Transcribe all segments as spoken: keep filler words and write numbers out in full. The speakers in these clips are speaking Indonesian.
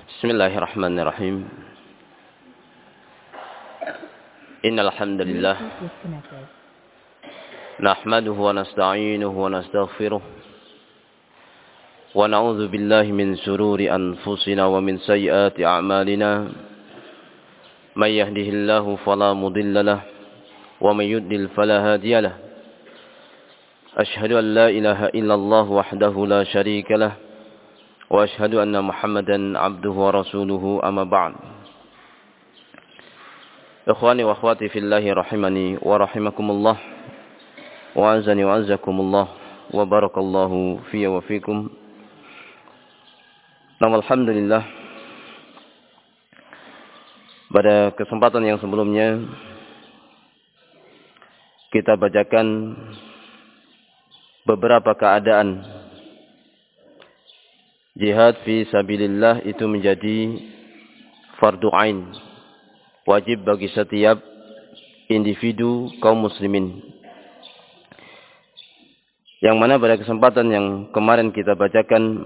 Bismillahirrahmanirrahim. Innal hamdalillah nahmaduhu wa nasta'inuhu wa nastaghfiruh wa na'udzu billahi min shururi anfusina wa min sayyiati a'malina. May yahdihillahu fala mudilla lahu wa may yudlil fala hadiya lahu. Ashhadu an la ilaha illallah wahdahu la syarika lahu wa ashhadu anna Muhammadan abduhu wa rasuluhu amma ba'd. Ikhwani wa akhwati fillahi rahimani wa rahimakumullah wa azani wa azakumullah wa barakallahu fiyya wa fikum. Nama alhamdulillah, pada kesempatan yang sebelumnya kita bacakan beberapa keadaan jihad fi sabilillah itu menjadi fardu ain, wajib bagi setiap individu kaum muslimin. Yang mana pada kesempatan yang kemarin kita bacakan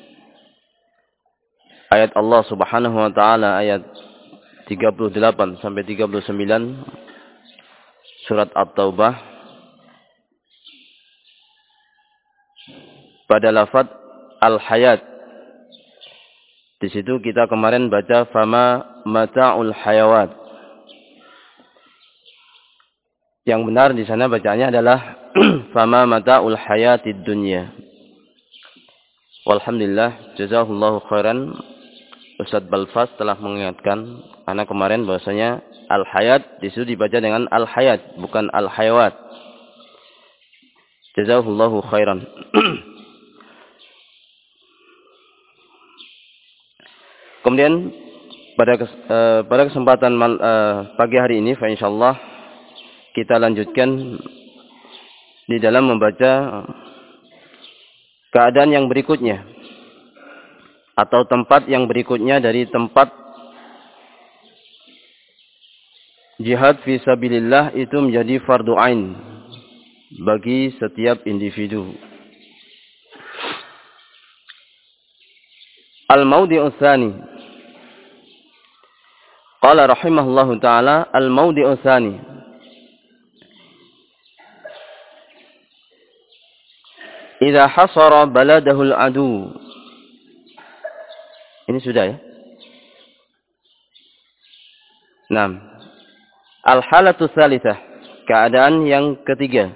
ayat Allah Subhanahu wa taala ayat tiga puluh delapan sampai tiga puluh sembilan surat At-Taubah pada lafaz al-hayat. Di situ kita kemarin baca fama mata'ul hayawat. Yang benar di sana bacanya adalah fama mata'ul hayatid dunya. Walhamdulillah, jazakallahu khairan. Ustaz Balfas telah mengingatkan karena kemarin bahwasanya al-hayat di situ dibaca dengan al-hayat, bukan al-hayawat. Jazakallahu khairan. Kemudian pada kes, uh, pada kesempatan mal, uh, pagi hari ini, insyaallah kita lanjutkan di dalam membaca keadaan yang berikutnya atau tempat yang berikutnya dari tempat jihad fi sabilillah itu menjadi fardu ain bagi setiap individu. Al-mawdi'u tsani. Qala rahimahullahu ta'ala al-mawdi'u tsani. Idza hasara baladahu al-adu. Ini sudah ya? Naam. Al-halatu tsalitsah, keadaan yang ketiga.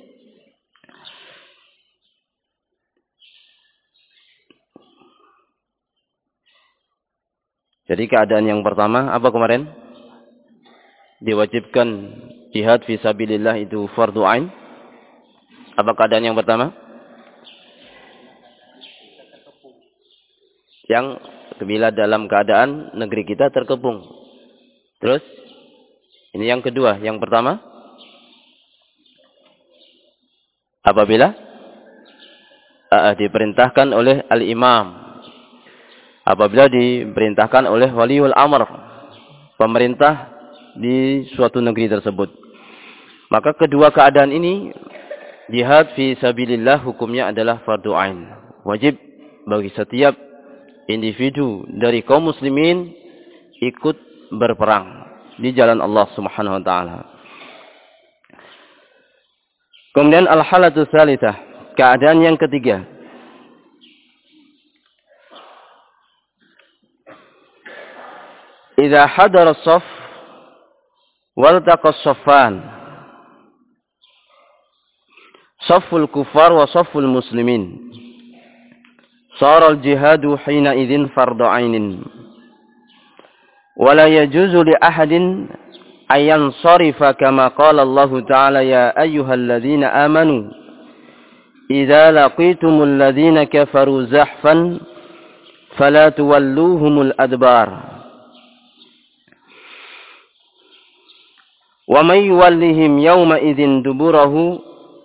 Jadi keadaan yang pertama apa kemarin? Diwajibkan jihad fi sabilillah itu fardu ain. Apa keadaan yang pertama? Yang bila dalam keadaan negeri kita terkepung. Terus ini yang kedua, yang pertama apabila uh, diperintahkan oleh al-imam, apabila diperintahkan oleh waliul amr, pemerintah di suatu negeri tersebut. Maka kedua keadaan ini jihad fi sabilillah hukumnya adalah fardu ain, wajib bagi setiap individu dari kaum muslimin ikut berperang di jalan Allah Subhanahu wa taala. Kemudian al-halatu tsalitsah, keadaan yang ketiga. Idza hadara as-saff waltaqa as-saffan. Safful kufar wa safful muslimin. Sara al-jihadu hina idzin fardhu ainin. Wa la yajuzu li ahadin ay yansarifa kama qala Allah ta'ala ya ayyuhalladzina amanu idza laqitumul ladzina kafaru zahfan fala tuwalluhumul adbar. Wa may yuwallihim yawma idzin duburahu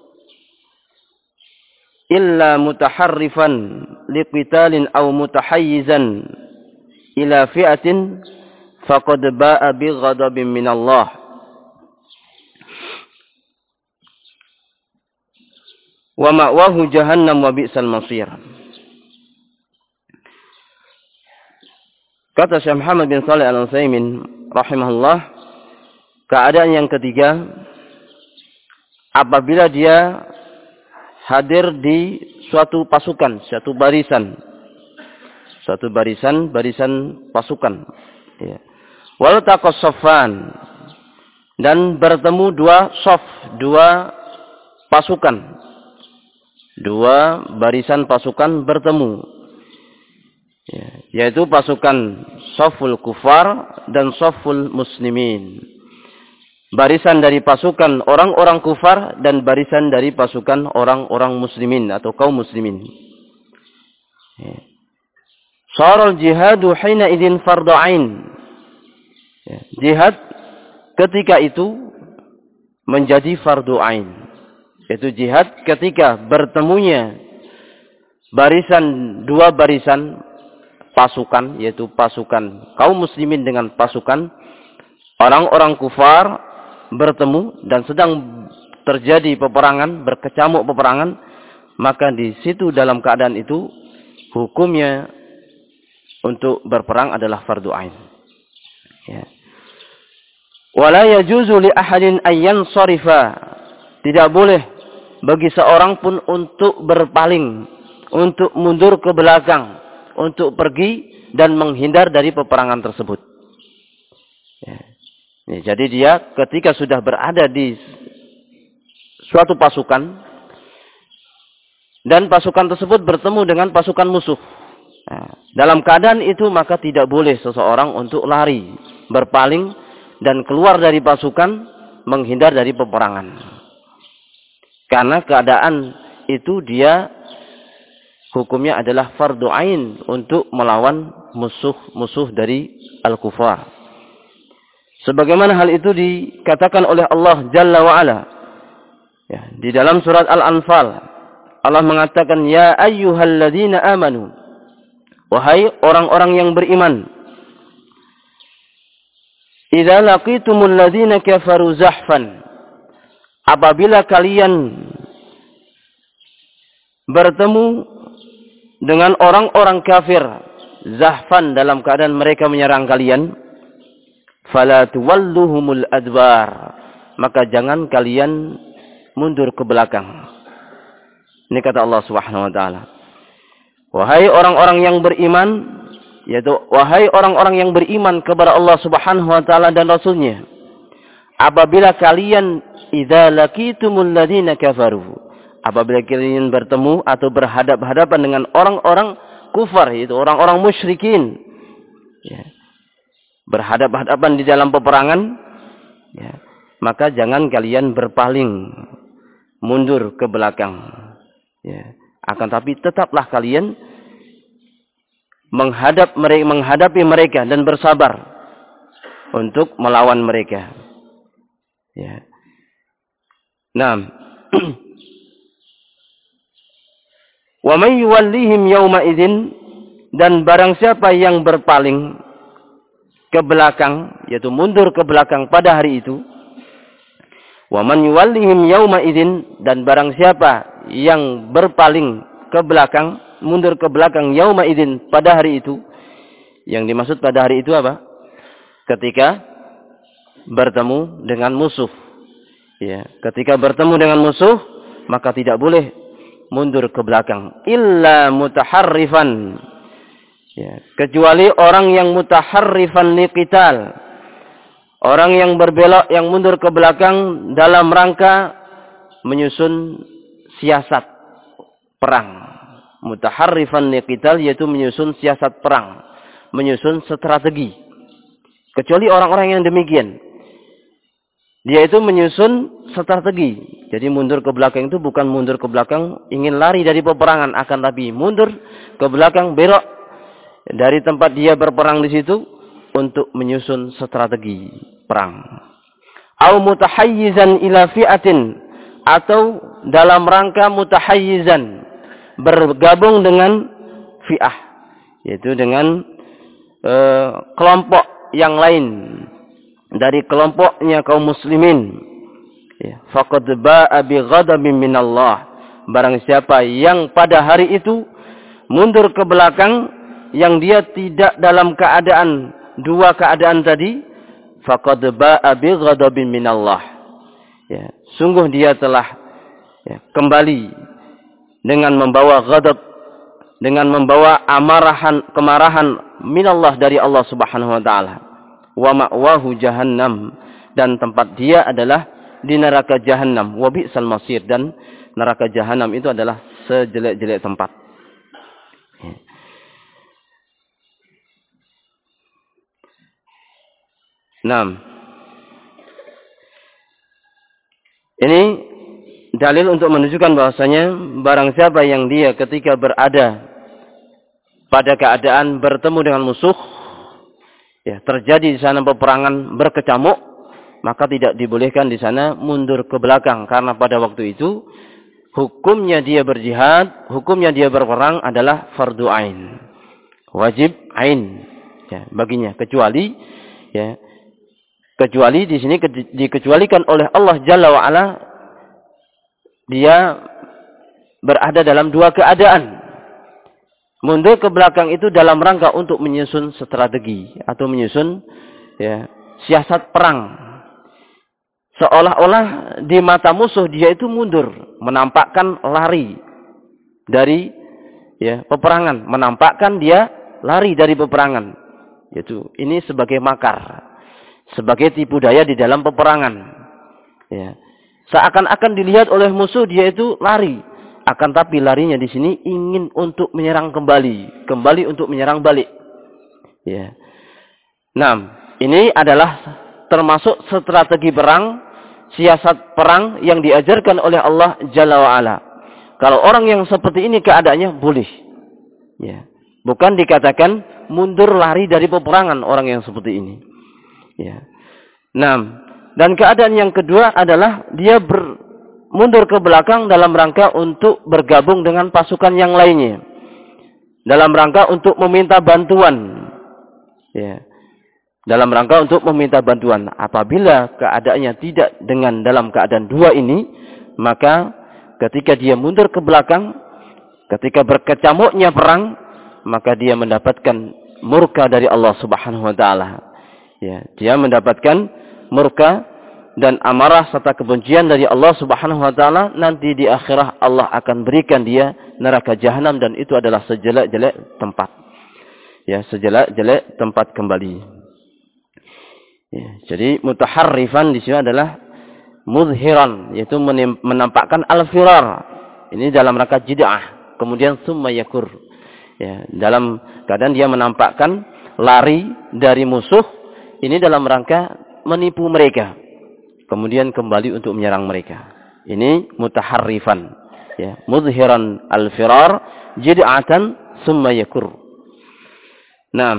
illa mutaharrifan liqitalin aw mutahayyizan ila fi'atin faqad ba'a bi ghadabin min Allah. Wa ma'wahu jahannam wa bi'sal masir. Kata Syekh Muhammad bin Shalih Al-Utsaimin rahimahullah, keadaan yang ketiga apabila dia hadir di suatu pasukan, suatu barisan, suatu barisan, barisan pasukan, ya. Wal taqas saffan, dan bertemu dua saf, dua pasukan, dua barisan pasukan bertemu, ya, yaitu pasukan saful kufar dan saful muslimin. Barisan dari pasukan orang-orang kufar dan barisan dari pasukan orang-orang muslimin atau kaum muslimin. Ya. Syaral jihadu hina idzin fardhu ain. Ya. Jihad ketika itu menjadi fardu ain. Yaitu jihad ketika bertemunya barisan, dua barisan pasukan, yaitu pasukan kaum muslimin dengan pasukan orang-orang kufar bertemu dan sedang terjadi peperangan, berkecamuk peperangan, maka di situ dalam keadaan itu hukumnya untuk berperang adalah fardu ain. Ya. Wala yajuzu li ahadin ayyan sarifa. Tidak boleh bagi seorang pun untuk berpaling, untuk mundur ke belakang, untuk pergi dan menghindar dari peperangan tersebut. Ya. Ya, jadi dia ketika sudah berada di suatu pasukan dan pasukan tersebut bertemu dengan pasukan musuh. Nah, dalam keadaan itu maka tidak boleh seseorang untuk lari, berpaling dan keluar dari pasukan, menghindar dari peperangan. Karena keadaan itu dia hukumnya adalah fardu ain untuk melawan musuh-musuh dari al-kufar. Sebagaimana hal itu dikatakan oleh Allah Jalla wa'ala. Ya, di dalam surat Al-Anfal, Allah mengatakan, Ya ayyuhalladzina amanu. Wahai orang-orang yang beriman. Idza laqitumul ladzina kafaru zahfan, apabila kalian bertemu dengan orang-orang kafir zahfan dalam keadaan mereka menyerang kalian, fala tuwalluhumul adbar, maka jangan kalian mundur ke belakang. Ini kata Allah Subhanahu wa taala. Wahai orang-orang yang beriman, yaitu wahai orang-orang yang beriman kepada Allah Subhanahu wa taala dan Rasul-Nya, apabila kalian idza laqitumul ladzina kafaru, apabila kalian bertemu atau berhadap-hadapan dengan orang-orang kufar, yaitu orang-orang musyrikin, ya, berhadap-hadapan di dalam peperangan, ya, maka jangan kalian berpaling, mundur ke belakang, ya. Akan tapi tetaplah kalian menghadap mereka, menghadapi mereka dan bersabar untuk melawan mereka. Ya. Nah, wa may yuwallihim yawma idzin, dan barang siapa yang berpaling ke belakang, yaitu mundur ke belakang pada hari itu, wa man yuwallihim yawma idzin, dan barang siapa yang berpaling ke belakang, mundur ke belakang yauma idzin pada hari itu. Yang dimaksud pada hari itu apa? Ketika bertemu dengan musuh. Ya, ketika bertemu dengan musuh, maka tidak boleh mundur ke belakang. Illa mutaharrifan. Ya, kecuali orang yang mutaharrifan liqital. Orang yang berbelok, yang mundur ke belakang dalam rangka menyusun siasat perang. Mutaharrifan liqital, yaitu menyusun siasat perang, menyusun strategi. Kecuali orang-orang yang demikian, dia itu menyusun strategi. Jadi mundur ke belakang itu bukan mundur ke belakang ingin lari dari peperangan, akan tapi mundur ke belakang, belok dari tempat dia berperang di situ untuk menyusun strategi perang. Au mutahayyizan ila fi'atin, atau dalam rangka mutahayyizan, bergabung dengan fi'ah, yaitu dengan e, kelompok yang lain dari kelompoknya kaum muslimin. Ya, faqad ba'a bi ghadabin minallah, barang siapa yang pada hari itu mundur ke belakang, yang dia tidak dalam keadaan dua keadaan tadi, faqad ba'a bi ghadabin minallah. Ya, sungguh dia telah ya, kembali dengan membawa ghadab, dengan membawa amarahan, kemarahan minallah dari Allah Subhanahu wa taala. Wa ma'wahu jahannam, dan tempat dia adalah di neraka jahannam. Wa bi'sal masir, dan neraka jahannam itu adalah sejelek-jelek tempat. Nah, ini dalil untuk menunjukkan bahwasanya barang siapa yang dia ketika berada pada keadaan bertemu dengan musuh, ya, terjadi di sana peperangan berkecamuk, maka tidak dibolehkan di sana mundur ke belakang, karena pada waktu itu hukumnya dia berjihad, hukumnya dia berperang adalah fardu ain, wajib ain, ya, baginya, kecuali ya kecuali di sini dikecualikan oleh Allah Jalla wa Ala, dia berada dalam dua keadaan. Mundur ke belakang itu dalam rangka untuk menyusun strategi atau menyusun ya siasat perang. Seolah-olah di mata musuh dia itu mundur, menampakkan lari dari ya peperangan, menampakkan dia lari dari peperangan. Yaitu ini sebagai makar, sebagai tipu daya di dalam peperangan. Ya. Seakan-akan dilihat oleh musuh dia itu lari, akan tapi larinya di sini ingin untuk menyerang kembali, kembali untuk menyerang balik. Ya. Nah, ini adalah termasuk strategi perang, siasat perang yang diajarkan oleh Allah Jalla wa Ala. Kalau orang yang seperti ini keadaannya boleh. Ya. Bukan dikatakan mundur lari dari peperangan orang yang seperti ini. Ya. Nah, dan keadaan yang kedua adalah dia ber, mundur ke belakang dalam rangka untuk bergabung dengan pasukan yang lainnya, dalam rangka untuk meminta bantuan. Ya. Dalam rangka untuk meminta bantuan. Apabila keadaannya tidak dengan dalam keadaan dua ini, maka ketika dia mundur ke belakang, ketika berkecamuknya perang, maka dia mendapatkan murka dari Allah Subhanahu wa taala. Ya, dia mendapatkan murka dan amarah serta kebencian dari Allah Subhanahu wa taala. Nanti di akhirah Allah akan berikan dia neraka jahanam, dan itu adalah sejelek-jelek tempat. Ya, sejelek-jelek tempat kembali. Ya, jadi mutaharrifan di sini adalah muzhiran, yaitu menampakkan al-firar. Ini dalam rangka jid'ah. Kemudian summa yakur. Ya, dalam keadaan dia menampakkan lari dari musuh. Ini dalam rangka menipu mereka, kemudian kembali untuk menyerang mereka. Ini mutaharrifan, ya, muzhiran al-firar, jid'atan summa yakur. Nah,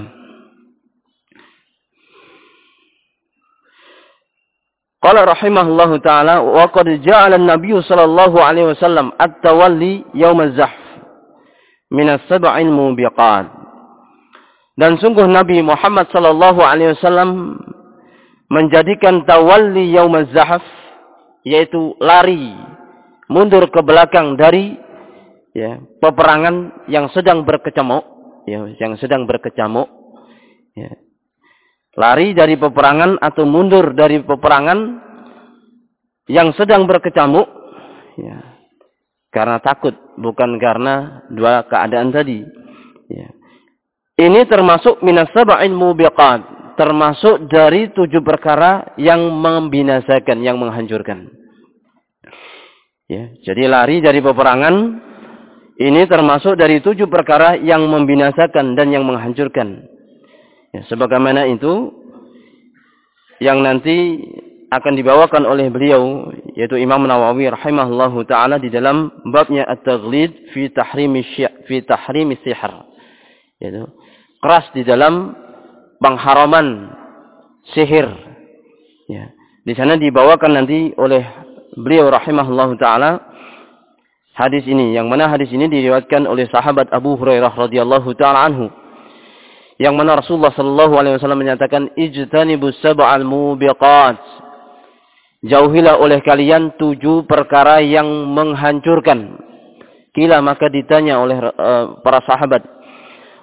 qala rahimahullahu taala, wa qad ja'ala an-nabiy sallallahu alaihi wasallam at-tawalli yaum az-zahf min as-sab'il mubiqat. Dan sungguh Nabi Muhammad sallallahu alaihi wasallam menjadikan tawalli yaumaz zahf, yaitu lari mundur ke belakang dari ya peperangan yang sedang berkecamuk, ya, yang sedang berkecamuk, ya. Lari dari peperangan atau mundur dari peperangan yang sedang berkecamuk, ya. Karena takut, bukan karena dua keadaan tadi, ya. Ini termasuk minas sab'il mubiqat, termasuk dari tujuh perkara yang membinasakan, yang menghancurkan. Ya, jadi lari dari peperangan ini termasuk dari tujuh perkara yang membinasakan dan yang menghancurkan. Ya, sebagaimana itu yang nanti akan dibawakan oleh beliau, yaitu Imam Nawawi rahimahullahu taala di dalam babnya at-taghlid fi tahrimi fi tahrimi sihr. Yaitu keras di dalam pengharaman sihir. Ya. Di sana dibawakan nanti oleh beliau rahimahullahu taala hadis ini, yang mana hadis ini diriwayatkan oleh sahabat Abu Hurairah radhiyallahu taala anhu, yang mana Rasulullah sallallahu alaihi wasallam menyatakan, ijtanibus sab'al mubiqat, jauhilah oleh kalian tujuh perkara yang menghancurkan. Kila, maka ditanya oleh uh, para sahabat,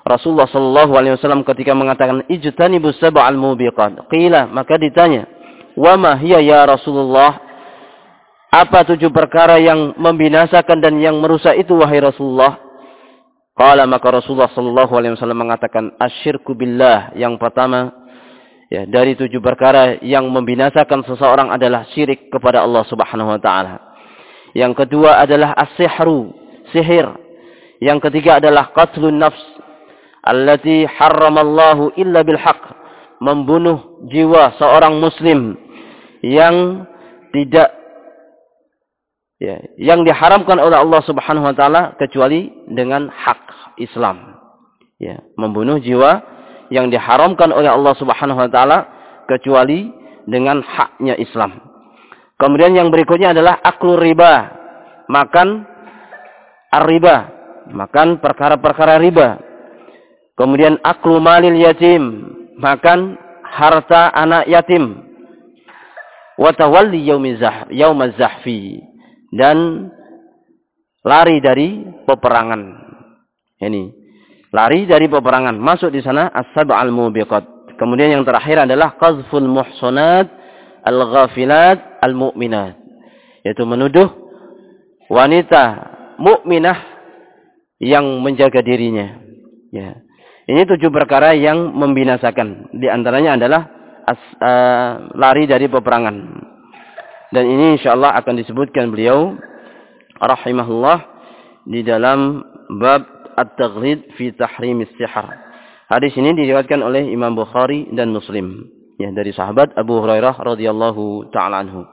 Rasulullah sallallahu alaihi wasallam ketika mengatakan ijtanibus sab'al mubiqat. Qila, maka ditanya, "Wa ma hiya ya Rasulullah?" Apa tujuh perkara yang membinasakan dan yang merusak itu wahai Rasulullah? Qala, maka Rasulullah sallallahu alaihi wasallam mengatakan asyirku billah. Yang pertama, ya, dari tujuh perkara yang membinasakan seseorang adalah syirik kepada Allah Subhanahu wa taala. Yang kedua adalah as-sihru, sihir. Yang ketiga adalah qatlun nafs allati harramallahu illa bil haqq, membunuh jiwa seorang muslim yang tidak ya, yang diharamkan oleh Allah Subhanahu wa taala kecuali dengan hak Islam. Ya, membunuh jiwa yang diharamkan oleh Allah Subhanahu wa taala kecuali dengan haknya Islam. Kemudian yang berikutnya adalah aklu riba, makan ar-riba, makan perkara-perkara riba. Kemudian aklu malil yatim, makan harta anak yatim. Wa tawalli yaumaz zahf, yaumaz zahfi, dan lari dari peperangan. Ini lari dari peperangan, masuk di sana as-sab'al mubiqat. Kemudian yang terakhir adalah qazful muhsanat al-ghafilat al-mu'minat, yaitu menuduh wanita mukminah yang menjaga dirinya. Ya. Ini tujuh perkara yang membinasakan. Di antaranya adalah as, uh, lari dari peperangan. Dan ini insyaallah akan disebutkan beliau rahimahullah di dalam bab at-taghlid fi tahrim as-sihr. Hadis ini diriwayatkan oleh Imam Bukhari dan Muslim, ya, dari sahabat Abu Hurairah radhiyallahu taala anhu.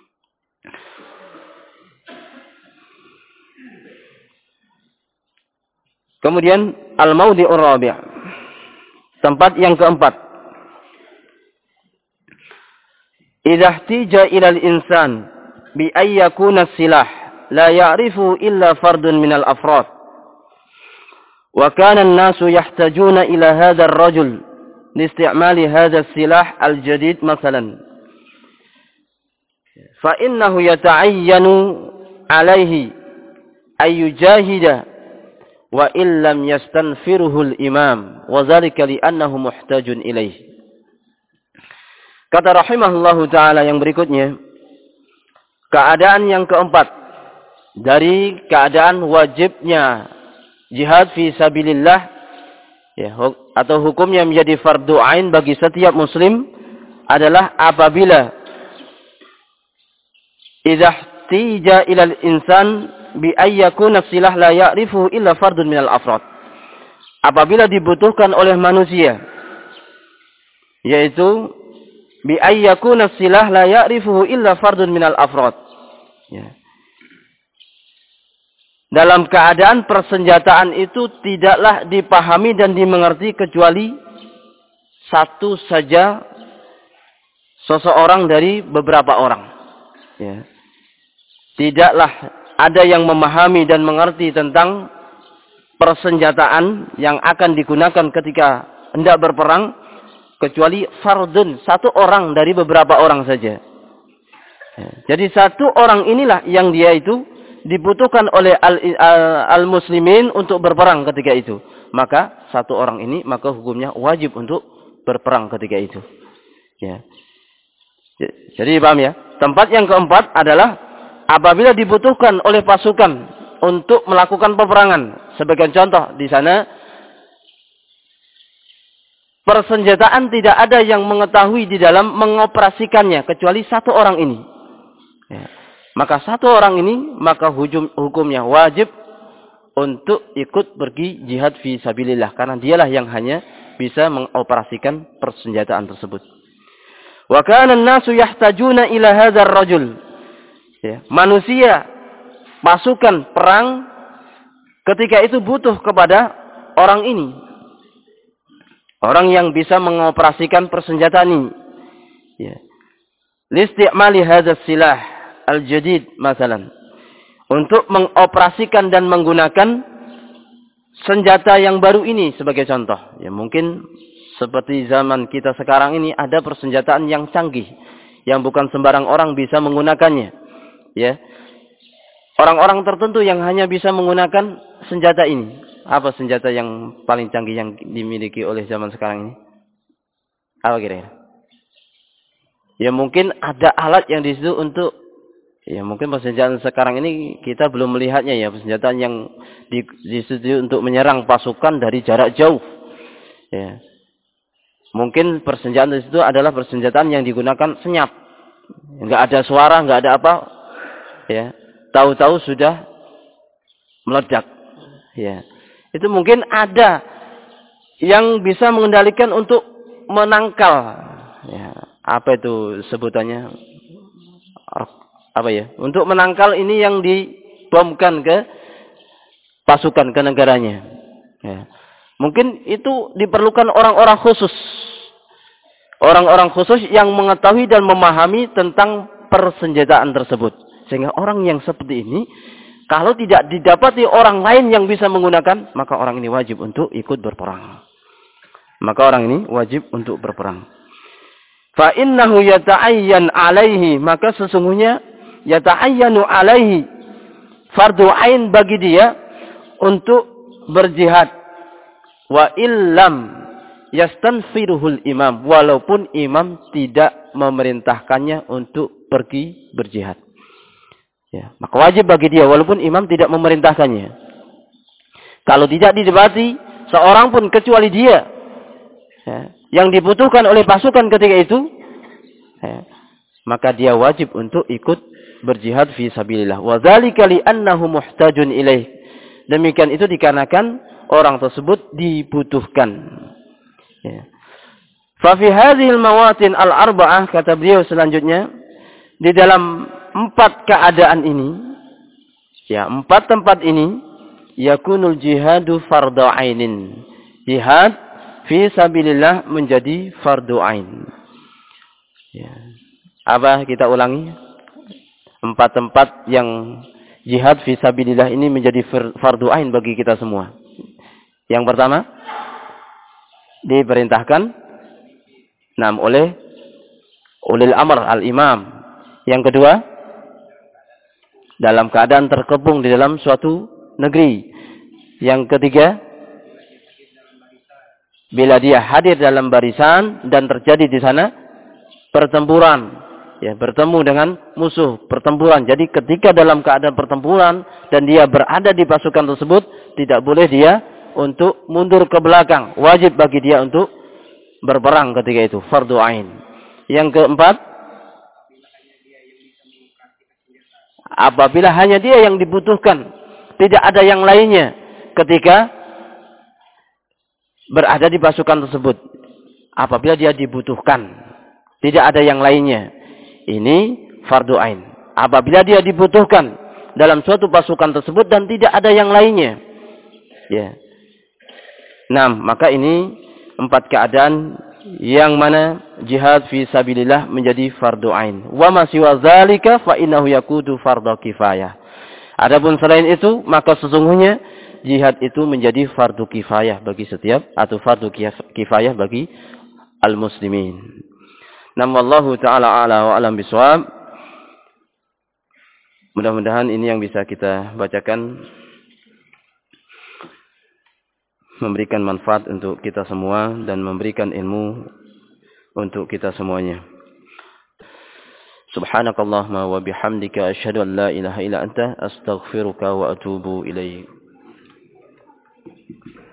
Kemudian al-maudhi'ur rabi', tempat yang keempat. Idza ihtija ila al-insan bi ay yakuna silah la ya'rifu illa fardun min al-afrad. Wa kana an-nasu yahtajuna ila hadha ar-rajul لاستعمال هذا السلاح الجديد مثلا فإنه يتعين عليه أن يجاهد وإن لم يستنفره الإمام وذلك لأنه محتاج إليه. Kata rahimahullahu ta'ala yang berikutnya, keadaan yang keempat dari keadaan wajibnya jihad fi sabilillah, ya, atau hukumnya menjadi fardu ain bagi setiap muslim adalah apabila idza ihtija ila al-insan bi ay yakuna silah la ya'rifu illa fardun minal afrad. Apabila dibutuhkan oleh manusia, yaitu bi ay yakuna silah la ya'rifu illa fardun minal afrad. Ya. Dalam keadaan persenjataan itu tidaklah dipahami dan dimengerti kecuali satu saja seseorang dari beberapa orang. Ya. Tidaklah ada yang memahami dan mengerti tentang persenjataan yang akan digunakan ketika hendak berperang kecuali fardun, satu orang dari beberapa orang saja. Ya. Jadi satu orang inilah yang dia itu dibutuhkan oleh al-muslimin al, al untuk berperang ketika itu. Maka satu orang ini, maka hukumnya wajib untuk berperang ketika itu. Ya. Jadi paham ya? Tempat yang keempat adalah apabila dibutuhkan oleh pasukan untuk melakukan peperangan. Sebagai contoh di sana, persenjataan tidak ada yang mengetahui di dalam mengoperasikannya kecuali satu orang ini. Ya. Maka satu orang ini, maka hukum, hukumnya wajib untuk ikut pergi jihad fi sabilillah. Karena dialah yang hanya bisa mengoperasikan persenjataan tersebut. Wa kana an-nasu yahtajuna ila hadzal rajul. Ya, manusia, pasukan perang ketika itu butuh kepada orang ini. Orang yang bisa mengoperasikan persenjataan ini. Ya. Listi'mali hadzal silah al-jadid masalan, untuk mengoperasikan dan menggunakan senjata yang baru ini sebagai contoh. Ya, mungkin seperti zaman kita sekarang ini ada persenjataan yang canggih yang bukan sembarang orang bisa menggunakannya. Ya. Orang-orang tertentu yang hanya bisa menggunakan senjata ini. Apa senjata yang paling canggih yang dimiliki oleh zaman sekarang ini? Apa kira-kira? Ya mungkin ada alat yang di situ untuk, ya mungkin persenjataan sekarang ini kita belum melihatnya ya, persenjataan yang di, disetujui untuk menyerang pasukan dari jarak jauh. Ya. Mungkin persenjataan di situ adalah persenjataan yang digunakan senyap. Enggak ada suara, enggak ada apa. Ya. Tahu-tahu sudah meledak. Ya. Itu mungkin ada yang bisa mengendalikan untuk menangkal. Ya. Apa itu sebutannya? Apa ya? Untuk menangkal ini yang dibomkan ke pasukan, ke negaranya. Ya. Mungkin itu diperlukan orang-orang khusus. Orang-orang khusus yang mengetahui dan memahami tentang persenjataan tersebut. Sehingga orang yang seperti ini, kalau tidak didapati orang lain yang bisa menggunakan, maka orang ini wajib untuk ikut berperang. Maka orang ini wajib untuk berperang. Fa innahu yata'ayyan alaihi, maka sesungguhnya yata'ayyanu alaihi, fardu ain bagi dia untuk berjihad. Wa illam yastanfiruhul imam, walaupun imam tidak memerintahkannya untuk pergi berjihad. Ya, maka wajib bagi dia walaupun imam tidak memerintahkannya. Kalau tidak didapati seorang pun kecuali dia, ya, yang dibutuhkan oleh pasukan ketika itu, ya, maka dia wajib untuk ikut berjihad fi sabilillah. Wa dzalika li annahu muhtajun ilaih. Demikian itu dikarenakan orang tersebut dibutuhkan. Ya. Fa fi hadhil mawatin al-arba'ah, kata beliau selanjutnya, di dalam empat keadaan ini, ya, empat tempat ini, yakunul jihadu fardhu ainin. Jihad fi sabilillah menjadi fardu ain. Ya. Apa kita ulangi? Empat tempat yang jihad fi sabilillah ini menjadi fardu ain bagi kita semua. Yang pertama, diperintahkan nam oleh ulil amr al-imam. Yang kedua, dalam keadaan terkepung di dalam suatu negeri. Yang ketiga, bila dia hadir dalam barisan dan terjadi di sana pertempuran, ya, bertemu dengan musuh, pertempuran. Jadi ketika dalam keadaan pertempuran dan dia berada di pasukan tersebut, tidak boleh dia untuk mundur ke belakang. Wajib bagi dia untuk berperang ketika itu, fardu ain. Yang keempat, apabila hanya dia yang dibutuhkan, tidak ada yang lainnya ketika berada di pasukan tersebut. Apabila dia dibutuhkan, tidak ada yang lainnya, ini fardu ain. Apabila dia dibutuhkan dalam suatu pasukan tersebut dan tidak ada yang lainnya, ya. Nah, maka ini empat keadaan yang mana jihad fi sabilillah menjadi fardu ain. Wa ma siwa dzalika fa innahu yakutu fardhu kifayah. Adapun selain itu, maka sesungguhnya jihad itu menjadi fardu kifayah bagi setiap, atau fardu kifayah bagi al-muslimin. Nam wallahu taala ala wa alam bisawab. Mudah-mudahan ini yang bisa kita bacakan memberikan manfaat untuk kita semua dan memberikan ilmu untuk kita semuanya. Subhanakallahumma wa bihamdika asyhadu an la ilaha illa anta astaghfiruka wa atubu ilaik.